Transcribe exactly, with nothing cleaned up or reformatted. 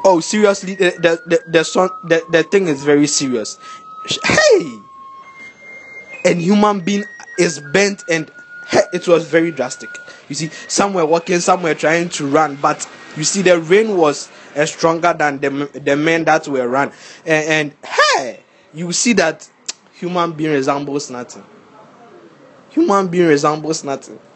Oh, seriously, the the the, the son the, the thing is very serious. Hey, and human being is bent, and hey, it was very drastic. You see, some were walking, some were trying to run, but you see, the rain was uh, stronger than the the men that were run, and, and hey, you see that human being resembles nothing. Human being resembles nothing.